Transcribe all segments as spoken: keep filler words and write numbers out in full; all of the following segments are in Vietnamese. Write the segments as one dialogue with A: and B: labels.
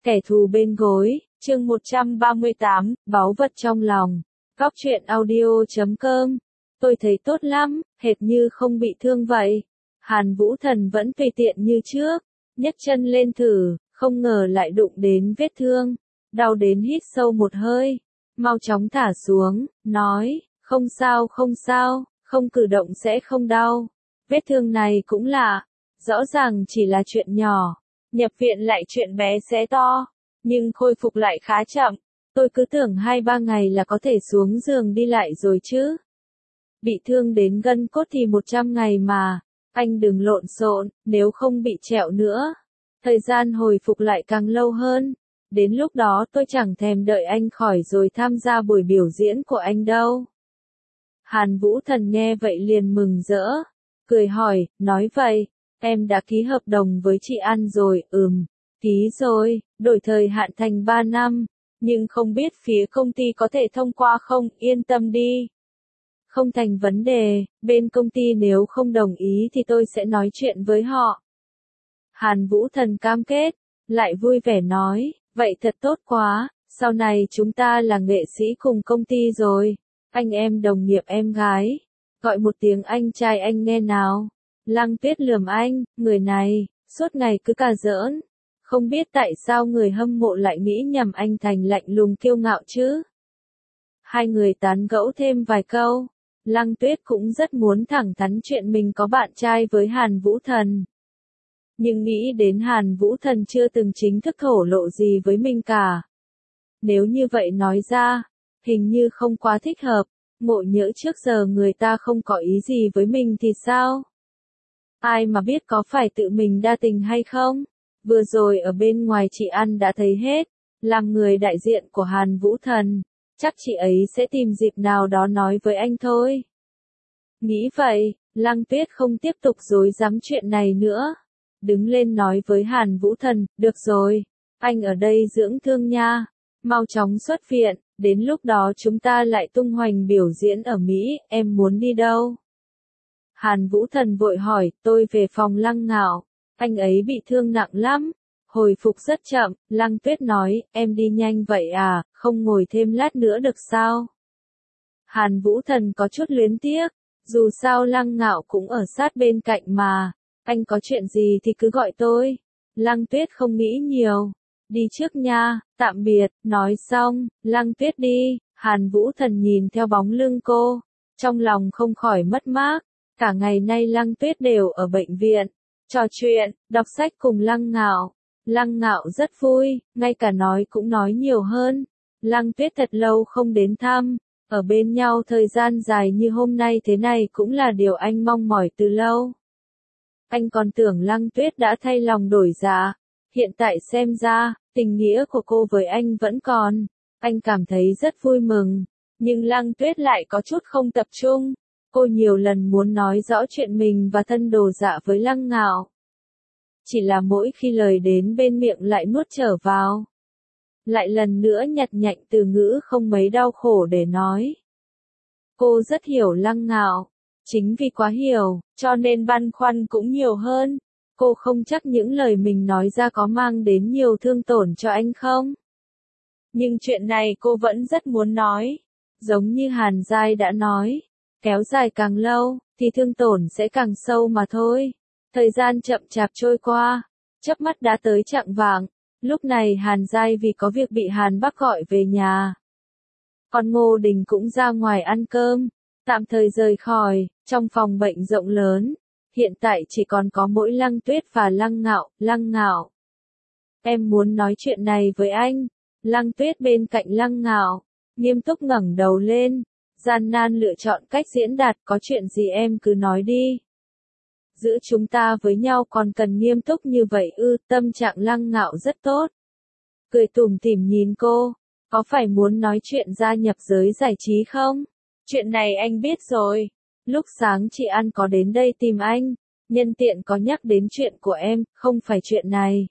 A: Kẻ thù bên gối, chương một trăm ba mươi tám, báu vật trong lòng. Góc truyện audio chấm com. Tôi thấy tốt lắm, hệt như không bị thương vậy. Hàn Vũ Thần vẫn tùy tiện như trước, nhấc chân lên thử, không ngờ lại đụng đến vết thương. Đau đến hít sâu một hơi, mau chóng thả xuống, nói, không sao không sao, không cử động sẽ không đau. Vết thương này cũng lạ, rõ ràng chỉ là chuyện nhỏ, nhập viện lại chuyện bé xé to, nhưng khôi phục lại khá chậm. Tôi cứ tưởng hai ba ngày là có thể xuống giường đi lại rồi chứ. Bị thương đến gân cốt thì một trăm ngày mà, anh đừng lộn xộn, nếu không bị trẹo nữa. Thời gian hồi phục lại càng lâu hơn. Đến lúc đó tôi chẳng thèm đợi anh khỏi rồi tham gia buổi biểu diễn của anh đâu. Hàn Vũ Thần nghe vậy liền mừng rỡ, cười hỏi, nói vậy, em đã ký hợp đồng với chị An rồi, ừm, ký rồi, đổi thời hạn thành ba năm, nhưng không biết phía công ty có thể thông qua không, yên tâm đi. Không thành vấn đề, bên công ty nếu không đồng ý thì tôi sẽ nói chuyện với họ. Hàn Vũ Thần cam kết, lại vui vẻ nói, vậy thật tốt quá, sau này chúng ta là nghệ sĩ cùng công ty rồi, anh em đồng nghiệp em gái, gọi một tiếng anh trai anh nghe nào. Lăng Tuyết lườm anh, người này, suốt ngày cứ cà giỡn, không biết tại sao người hâm mộ lại nghĩ nhầm anh thành lạnh lùng kiêu ngạo chứ. Hai người tán gẫu thêm vài câu, Lăng Tuyết cũng rất muốn thẳng thắn chuyện mình có bạn trai với Hàn Vũ Thần. Nhưng nghĩ đến Hàn Vũ Thần chưa từng chính thức thổ lộ gì với mình cả. Nếu như vậy nói ra, hình như không quá thích hợp, ngộ nhỡ trước giờ người ta không có ý gì với mình thì sao? Ai mà biết có phải tự mình đa tình hay không? Vừa rồi ở bên ngoài chị An đã thấy hết, làm người đại diện của Hàn Vũ Thần, chắc chị ấy sẽ tìm dịp nào đó nói với anh thôi. Nghĩ vậy, Lăng Tuyết không tiếp tục dối dám chuyện này nữa. Đứng lên nói với Hàn Vũ Thần, được rồi, anh ở đây dưỡng thương nha, mau chóng xuất viện, đến lúc đó chúng ta lại tung hoành biểu diễn ở Mỹ, em muốn đi đâu? Hàn Vũ Thần vội hỏi, tôi về phòng Lăng Ngạo, anh ấy bị thương nặng lắm, hồi phục rất chậm. Lăng Tuyết nói, em đi nhanh vậy à, không ngồi thêm lát nữa được sao? Hàn Vũ Thần có chút luyến tiếc, dù sao Lăng Ngạo cũng ở sát bên cạnh mà, anh có chuyện gì thì cứ gọi tôi. Lăng Tuyết không nghĩ nhiều, đi trước nha, tạm biệt. Nói xong, Lăng Tuyết đi, Hàn Vũ Thần nhìn theo bóng lưng cô, trong lòng không khỏi mất mát. Cả ngày nay Lăng Tuyết đều ở bệnh viện, trò chuyện, đọc sách cùng Lăng Ngạo. Lăng Ngạo rất vui, ngay cả nói cũng nói nhiều hơn. Lăng Tuyết thật lâu không đến thăm, ở bên nhau thời gian dài như hôm nay thế này cũng là điều anh mong mỏi từ lâu. Anh còn tưởng Lăng Tuyết đã thay lòng đổi dạ, hiện tại xem ra, tình nghĩa của cô với anh vẫn còn. Anh cảm thấy rất vui mừng, nhưng Lăng Tuyết lại có chút không tập trung. Cô nhiều lần muốn nói rõ chuyện mình và thân đồ dạ với Lăng Ngạo. Chỉ là mỗi khi lời đến bên miệng lại nuốt trở vào. Lại lần nữa nhặt nhạnh từ ngữ không mấy đau khổ để nói. Cô rất hiểu Lăng Ngạo. Chính vì quá hiểu, cho nên băn khoăn cũng nhiều hơn. Cô không chắc những lời mình nói ra có mang đến nhiều thương tổn cho anh không. Nhưng chuyện này cô vẫn rất muốn nói. Giống như Hàn Giai đã nói, kéo dài càng lâu, thì thương tổn sẽ càng sâu mà thôi. Thời gian chậm chạp trôi qua, chớp mắt đã tới chạng vạng. Lúc này Hàn Giai vì có việc bị Hàn Bắc gọi về nhà. Còn Ngô Đình cũng ra ngoài ăn cơm, tạm thời rời khỏi, trong phòng bệnh rộng lớn. Hiện tại chỉ còn có mỗi Lăng Tuyết và Lăng Ngạo. Lăng Ngạo, em muốn nói chuyện này với anh. Lăng Tuyết bên cạnh Lăng Ngạo, nghiêm túc ngẩng đầu lên, gian nan lựa chọn cách diễn đạt, có chuyện gì em cứ nói đi. Giữa chúng ta với nhau còn cần nghiêm túc như vậy ư? Tâm trạng Lăng Ngạo rất tốt. Cười tủm tỉm nhìn cô, có phải muốn nói chuyện gia nhập giới giải trí không? Chuyện này anh biết rồi. Lúc sáng chị An có đến đây tìm anh, nhân tiện có nhắc đến chuyện của em, không phải chuyện này.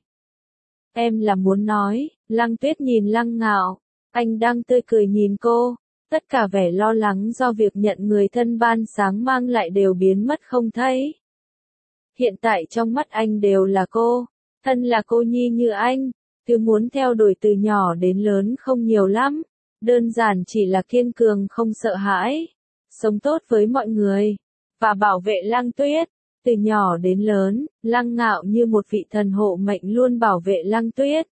A: Em là muốn nói. Lăng Tuyết nhìn Lăng Ngạo, anh đang tươi cười nhìn cô, tất cả vẻ lo lắng do việc nhận người thân ban sáng mang lại đều biến mất không thấy. Hiện tại trong mắt anh đều là cô, thân là cô nhi như anh, Thứ muốn theo đuổi từ nhỏ đến lớn không nhiều lắm, đơn giản chỉ là kiên cường không sợ hãi, sống tốt với mọi người, và bảo vệ Lăng Tuyết. Từ nhỏ đến lớn, Lăng Ngạo như một vị thần hộ mệnh luôn bảo vệ Lăng Tuyết.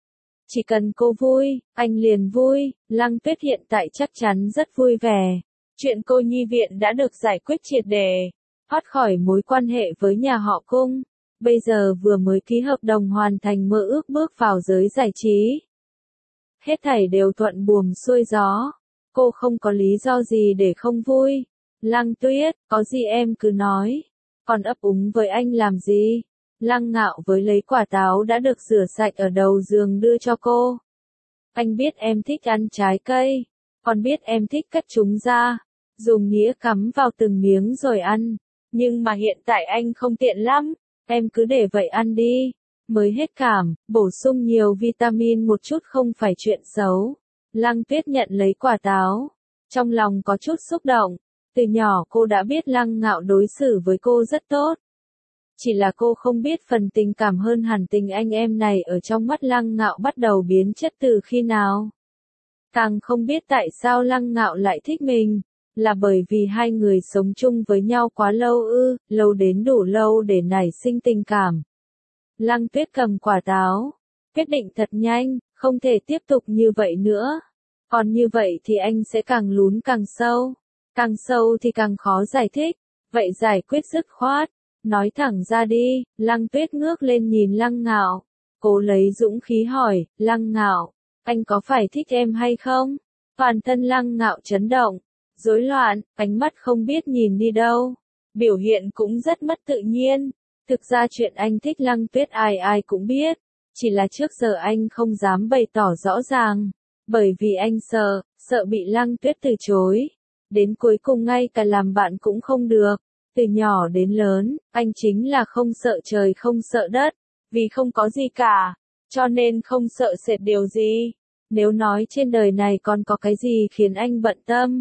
A: Chỉ cần cô vui, anh liền vui, Lăng Tuyết hiện tại chắc chắn rất vui vẻ. Chuyện cô nhi viện đã được giải quyết triệt để, thoát khỏi mối quan hệ với nhà họ Cung. Bây giờ vừa mới ký hợp đồng hoàn thành mơ ước bước vào giới giải trí. Hết thảy đều thuận buồm xuôi gió. Cô không có lý do gì để không vui. Lăng Tuyết, có gì em cứ nói. Còn ấp úng với anh làm gì? Lăng Ngạo với lấy quả táo đã được rửa sạch ở đầu giường đưa cho cô. Anh biết em thích ăn trái cây. Còn biết em thích cắt chúng ra. Dùng nĩa cắm vào từng miếng rồi ăn. Nhưng mà hiện tại anh không tiện lắm. Em cứ để vậy ăn đi. Mới hết cảm, bổ sung nhiều vitamin một chút không phải chuyện xấu. Lăng Tuyết nhận lấy quả táo. Trong lòng có chút xúc động. Từ nhỏ cô đã biết Lăng Ngạo đối xử với cô rất tốt. Chỉ là cô không biết phần tình cảm hơn hẳn tình anh em này ở trong mắt Lăng Ngạo bắt đầu biến chất từ khi nào. Càng không biết tại sao Lăng Ngạo lại thích mình. Là bởi vì hai người sống chung với nhau quá lâu ư, lâu đến đủ lâu để nảy sinh tình cảm. Lăng Tuyết cầm quả táo, quyết định thật nhanh, không thể tiếp tục như vậy nữa. Còn như vậy thì anh sẽ càng lún càng sâu, càng sâu thì càng khó giải thích, vậy giải quyết dứt khoát, nói thẳng ra đi. Lăng Tuyết ngước lên nhìn Lăng Ngạo, cố lấy dũng khí hỏi, Lăng Ngạo, anh có phải thích em hay không? Toàn thân Lăng Ngạo chấn động, rối loạn, ánh mắt không biết nhìn đi đâu, biểu hiện cũng rất mất tự nhiên. Thực ra chuyện anh thích Lăng Tuyết ai ai cũng biết, chỉ là trước giờ anh không dám bày tỏ rõ ràng, bởi vì anh sợ, sợ bị Lăng Tuyết từ chối. Đến cuối cùng ngay cả làm bạn cũng không được. Từ nhỏ đến lớn, anh chính là không sợ trời không sợ đất, vì không có gì cả, cho nên không sợ sệt điều gì. Nếu nói trên đời này còn có cái gì khiến anh bận tâm,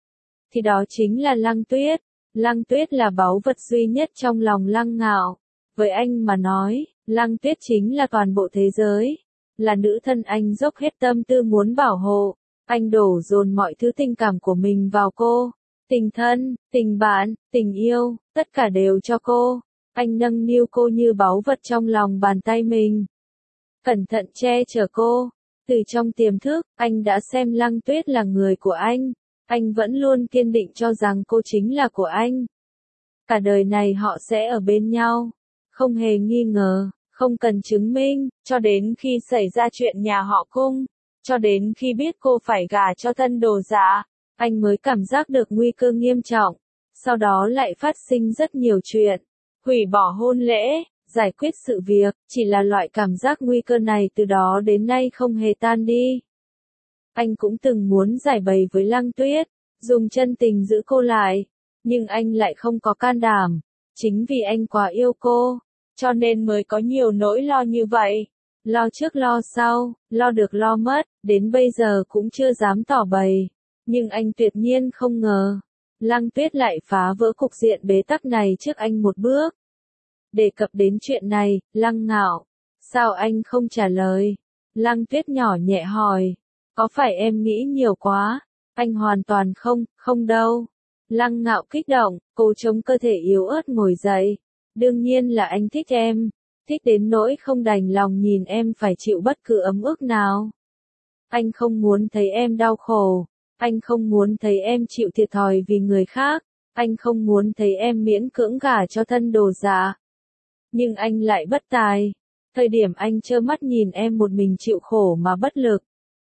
A: thì đó chính là Lăng Tuyết. Lăng Tuyết là báu vật duy nhất trong lòng Lăng Ngạo. Với anh mà nói, Lăng Tuyết chính là toàn bộ thế giới. Là nữ thân anh dốc hết tâm tư muốn bảo hộ. Anh đổ dồn mọi thứ tình cảm của mình vào cô. Tình thân, tình bạn, tình yêu, tất cả đều cho cô. Anh nâng niu cô như báu vật trong lòng bàn tay mình. Cẩn thận che chở cô. Từ trong tiềm thức, anh đã xem Lăng Tuyết là người của anh. Anh vẫn luôn kiên định cho rằng cô chính là của anh. Cả đời này họ sẽ ở bên nhau. Không hề nghi ngờ, không cần chứng minh, cho đến khi xảy ra chuyện nhà họ Cung. Cho đến khi biết cô phải gả cho thân đồ giả, anh mới cảm giác được nguy cơ nghiêm trọng. Sau đó lại phát sinh rất nhiều chuyện. Hủy bỏ hôn lễ, giải quyết sự việc, chỉ là loại cảm giác nguy cơ này từ đó đến nay không hề tan đi. Anh cũng từng muốn giải bày với Lăng Tuyết, dùng chân tình giữ cô lại, nhưng anh lại không có can đảm. Chính vì anh quá yêu cô, cho nên mới có nhiều nỗi lo như vậy. Lo trước lo sau, lo được lo mất, đến bây giờ cũng chưa dám tỏ bày. Nhưng anh tuyệt nhiên không ngờ, Lăng Tuyết lại phá vỡ cục diện bế tắc này trước anh một bước. Đề cập đến chuyện này, Lăng Ngạo, sao anh không trả lời? Lăng Tuyết nhỏ nhẹ hỏi, có phải em nghĩ nhiều quá? Anh hoàn toàn không, không đâu. Lăng Ngạo kích động, cố chống cơ thể yếu ớt ngồi dậy. Đương nhiên là anh thích em, thích đến nỗi không đành lòng nhìn em phải chịu bất cứ ấm ức nào. Anh không muốn thấy em đau khổ, anh không muốn thấy em chịu thiệt thòi vì người khác, anh không muốn thấy em miễn cưỡng gả cho thân đồ giả. Nhưng anh lại bất tài. Thời điểm anh trơ mắt nhìn em một mình chịu khổ mà bất lực.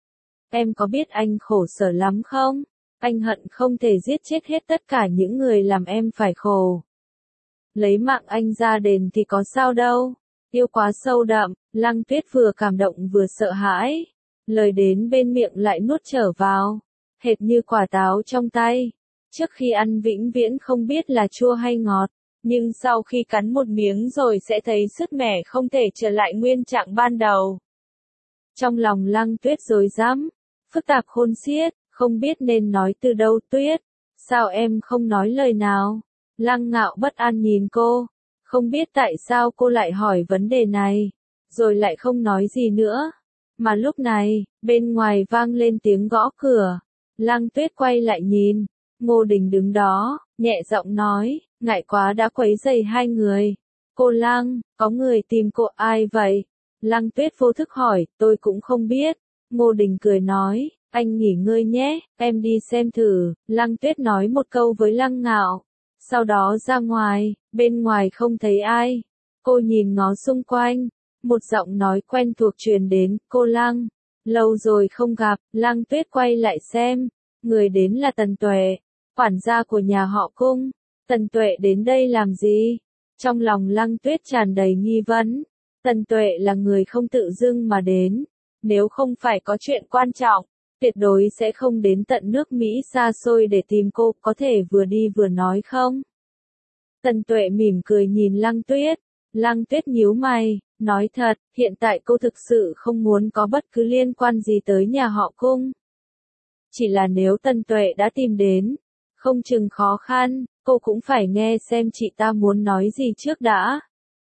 A: Em có biết anh khổ sở lắm không? Anh hận không thể giết chết hết tất cả những người làm em phải khổ. Lấy mạng anh ra đền thì có sao đâu. Yêu quá sâu đậm, Lăng Tuyết vừa cảm động vừa sợ hãi. Lời đến bên miệng lại nuốt trở vào. Hệt như quả táo trong tay. Trước khi ăn vĩnh viễn không biết là chua hay ngọt. Nhưng sau khi cắn một miếng rồi sẽ thấy sứt mẻ không thể trở lại nguyên trạng ban đầu. Trong lòng Lăng Tuyết rối rắm, phức tạp khôn xiết, không biết nên nói từ đâu. Tuyết, sao em không nói lời nào? Lăng Ngạo bất an nhìn cô, không biết tại sao cô lại hỏi vấn đề này. rồi lại không nói gì nữa. Mà lúc này, bên ngoài vang lên tiếng gõ cửa. Lăng Tuyết quay lại nhìn, Ngô Đình đứng đó, nhẹ giọng nói, ngại quá đã quấy rầy hai người. Cô Lăng, có người tìm cô, ai vậy? Lăng Tuyết vô thức hỏi, tôi cũng không biết. Ngô Đình cười nói, anh nghỉ ngơi nhé, em đi xem thử. Lăng Tuyết nói một câu với Lăng Ngạo. Sau đó ra ngoài, bên ngoài không thấy ai. Cô nhìn ngó xung quanh, một giọng nói quen thuộc truyền đến, cô Lăng. Lâu rồi không gặp, Lăng Tuyết quay lại xem. Người đến là Tần Tuệ, quản gia của nhà họ Cung. Tần Tuệ đến đây làm gì? Trong lòng Lăng Tuyết tràn đầy nghi vấn. Tần Tuệ là người không tự dưng mà đến. Nếu không phải có chuyện quan trọng, tuyệt đối sẽ không đến tận nước Mỹ xa xôi để tìm cô, có thể vừa đi vừa nói không? Tần Tuệ mỉm cười nhìn Lăng Tuyết. Lăng Tuyết nhíu mày, nói thật, hiện tại cô thực sự không muốn có bất cứ liên quan gì tới nhà họ Cung. Chỉ là nếu Tần Tuệ đã tìm đến, không chừng khó khăn, cô cũng phải nghe xem chị ta muốn nói gì trước đã.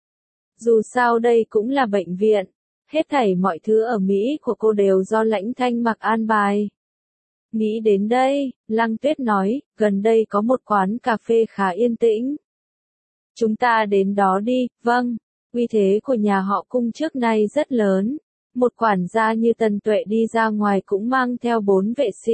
A: Dù sao đây cũng là bệnh viện, hết thảy mọi thứ ở Mỹ của cô đều do Lãnh Thanh Mặc an bài. Nghĩ đến đây, Lăng Tuyết nói, gần đây có một quán cà phê khá yên tĩnh. Chúng ta đến đó đi, vâng, uy thế của nhà họ Cung trước nay rất lớn. Một quản gia như Tần Tuệ đi ra ngoài cũng mang theo bốn vệ sĩ.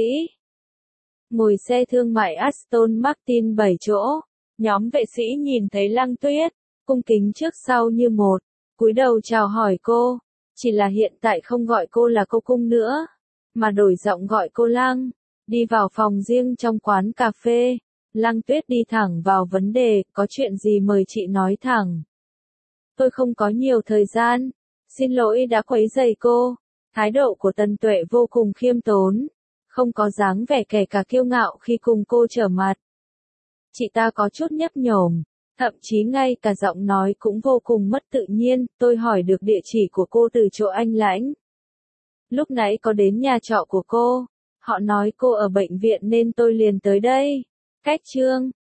A: Ngồi xe thương mại Aston Martin bảy chỗ, nhóm vệ sĩ nhìn thấy Lăng Tuyết, cung kính trước sau như một, cúi đầu chào hỏi cô, chỉ là hiện tại không gọi cô là cô Cung nữa, mà đổi giọng gọi cô Lăng. Đi vào phòng riêng trong quán cà phê, Lăng Tuyết đi thẳng vào vấn đề, có chuyện gì mời chị nói thẳng. Tôi không có nhiều thời gian, xin lỗi đã quấy rầy cô. Thái độ của Tần Tuệ vô cùng khiêm tốn, không có dáng vẻ kẻ cả kiêu ngạo khi cùng cô trở mặt. Chị ta có chút nhấp nhổm, thậm chí ngay cả giọng nói cũng vô cùng mất tự nhiên. Tôi hỏi được địa chỉ của cô từ chỗ anh Lãnh. Lúc nãy có đến nhà trọ của cô, họ nói cô ở bệnh viện nên tôi liền tới đây. Cách Trương,